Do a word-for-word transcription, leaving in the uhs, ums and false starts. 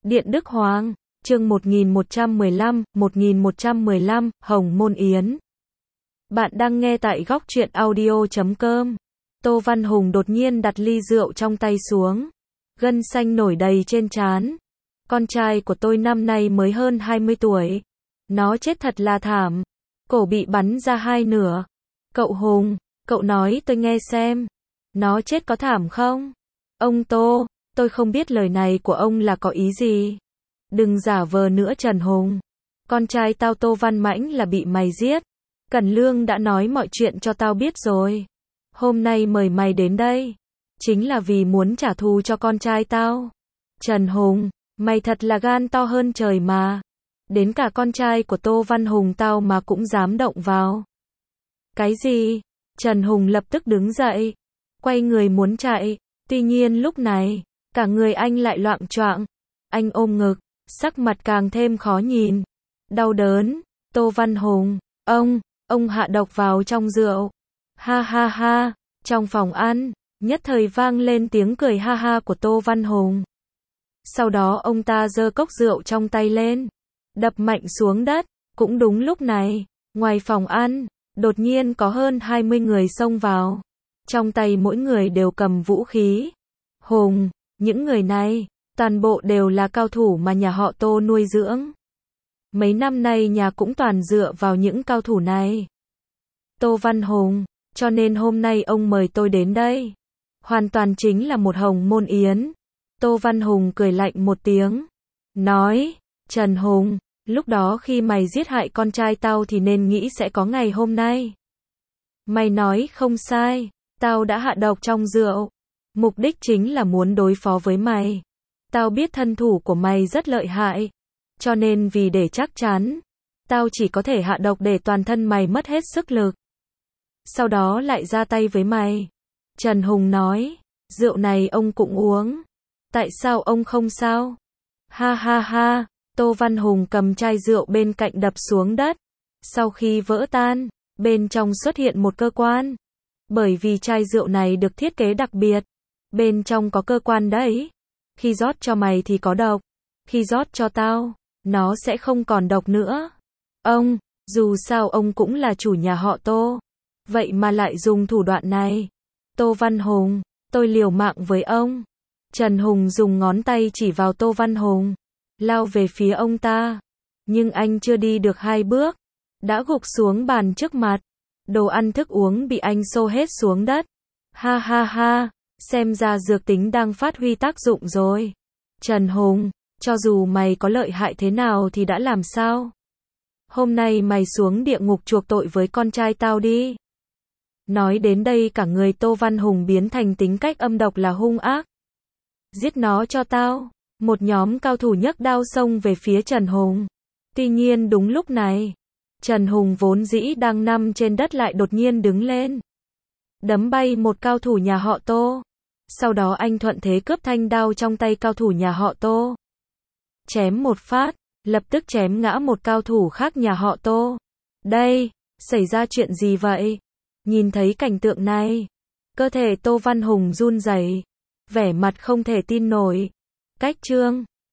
Điện Đức Hoàng, chương một nghìn một trăm mười lăm, một nghìn một trăm mười lăm, Hồng Môn Yến. Bạn đang nghe tại góc truyện audio chấm com. Tô Văn Hùng đột nhiên đặt ly rượu trong tay xuống. Gân xanh nổi đầy trên trán. Con trai của tôi năm nay mới hơn hai mươi tuổi. Nó chết thật là thảm. Cổ bị bắn ra hai nửa. Cậu Hùng, cậu nói tôi nghe xem. Nó chết có thảm không? Ông Tô, tôi không biết lời này của ông là có ý gì. Đừng giả vờ nữa Trần Hùng. Con trai tao Tô Văn Mãnh là bị mày giết. Cẩn Lương đã nói mọi chuyện cho tao biết rồi. Hôm nay mời mày đến đây. Chính là vì muốn trả thù cho con trai tao. Trần Hùng, mày thật là gan to hơn trời mà. Đến cả con trai của Tô Văn Hùng tao mà cũng dám động vào. Cái gì? Trần Hùng lập tức đứng dậy. Quay người muốn chạy. Tuy nhiên lúc này, cả người anh lại loạng choạng. Anh ôm ngực, sắc mặt càng thêm khó nhìn. Đau đớn. Tô Văn Hùng, ông, ông hạ độc vào trong rượu. Ha ha ha, trong phòng ăn, nhất thời vang lên tiếng cười ha ha của Tô Văn Hùng. Sau đó ông ta giơ cốc rượu trong tay lên, đập mạnh xuống đất. Cũng đúng lúc này, ngoài phòng ăn, đột nhiên có hơn hai mươi người xông vào. Trong tay mỗi người đều cầm vũ khí. Hùng, những người này, toàn bộ đều là cao thủ mà nhà họ Tô nuôi dưỡng. Mấy năm nay nhà cũng toàn dựa vào những cao thủ này. Tô Văn Hùng, cho nên hôm nay ông mời tôi đến đây. Hoàn toàn chính là một Hồng Môn Yến. Tô Văn Hùng cười lạnh một tiếng. Nói, Trần Hùng, lúc đó khi mày giết hại con trai tao thì nên nghĩ sẽ có ngày hôm nay. Mày nói không sai, tao đã hạ độc trong rượu. Mục đích chính là muốn đối phó với mày. Tao biết thân thủ của mày rất lợi hại. Cho nên vì để chắc chắn, tao chỉ có thể hạ độc để toàn thân mày mất hết sức lực. Sau đó lại ra tay với mày. Trần Hùng nói, rượu này ông cũng uống. Tại sao ông không sao? Ha ha ha, Tô Văn Hùng cầm chai rượu bên cạnh đập xuống đất. Sau khi vỡ tan, bên trong xuất hiện một cơ quan. Bởi vì chai rượu này được thiết kế đặc biệt. Bên trong có cơ quan đấy. Khi rót cho mày thì có độc. Khi rót cho tao, nó sẽ không còn độc nữa. Ông, dù sao ông cũng là chủ nhà họ Tô. Vậy mà lại dùng thủ đoạn này. Tô Văn Hùng, tôi liều mạng với ông. Trần Hùng dùng ngón tay chỉ vào Tô Văn Hùng. Lao về phía ông ta. Nhưng anh chưa đi được hai bước. Đã gục xuống bàn trước mặt. Đồ ăn thức uống bị anh xô hết xuống đất. Ha ha ha, xem ra dược tính đang phát huy tác dụng rồi. Trần Hùng, cho dù mày có lợi hại thế nào thì đã làm sao? Hôm nay mày xuống địa ngục chuộc tội với con trai tao đi. Nói đến đây cả người Tô Văn Hùng biến thành tính cách âm độc là hung ác. Giết nó cho tao. Một nhóm cao thủ nhấc đao xông về phía Trần Hùng. Tuy nhiên đúng lúc này, Trần Hùng vốn dĩ đang nằm trên đất lại đột nhiên đứng lên. Đấm bay một cao thủ nhà họ Tô. Sau đó anh thuận thế cướp thanh đao trong tay cao thủ nhà họ Tô. Chém một phát, lập tức chém ngã một cao thủ khác nhà họ Tô. Đây, xảy ra chuyện gì vậy? Nhìn thấy cảnh tượng này, cơ thể Tô Văn Hùng run rẩy, vẻ mặt không thể tin nổi. Cách chương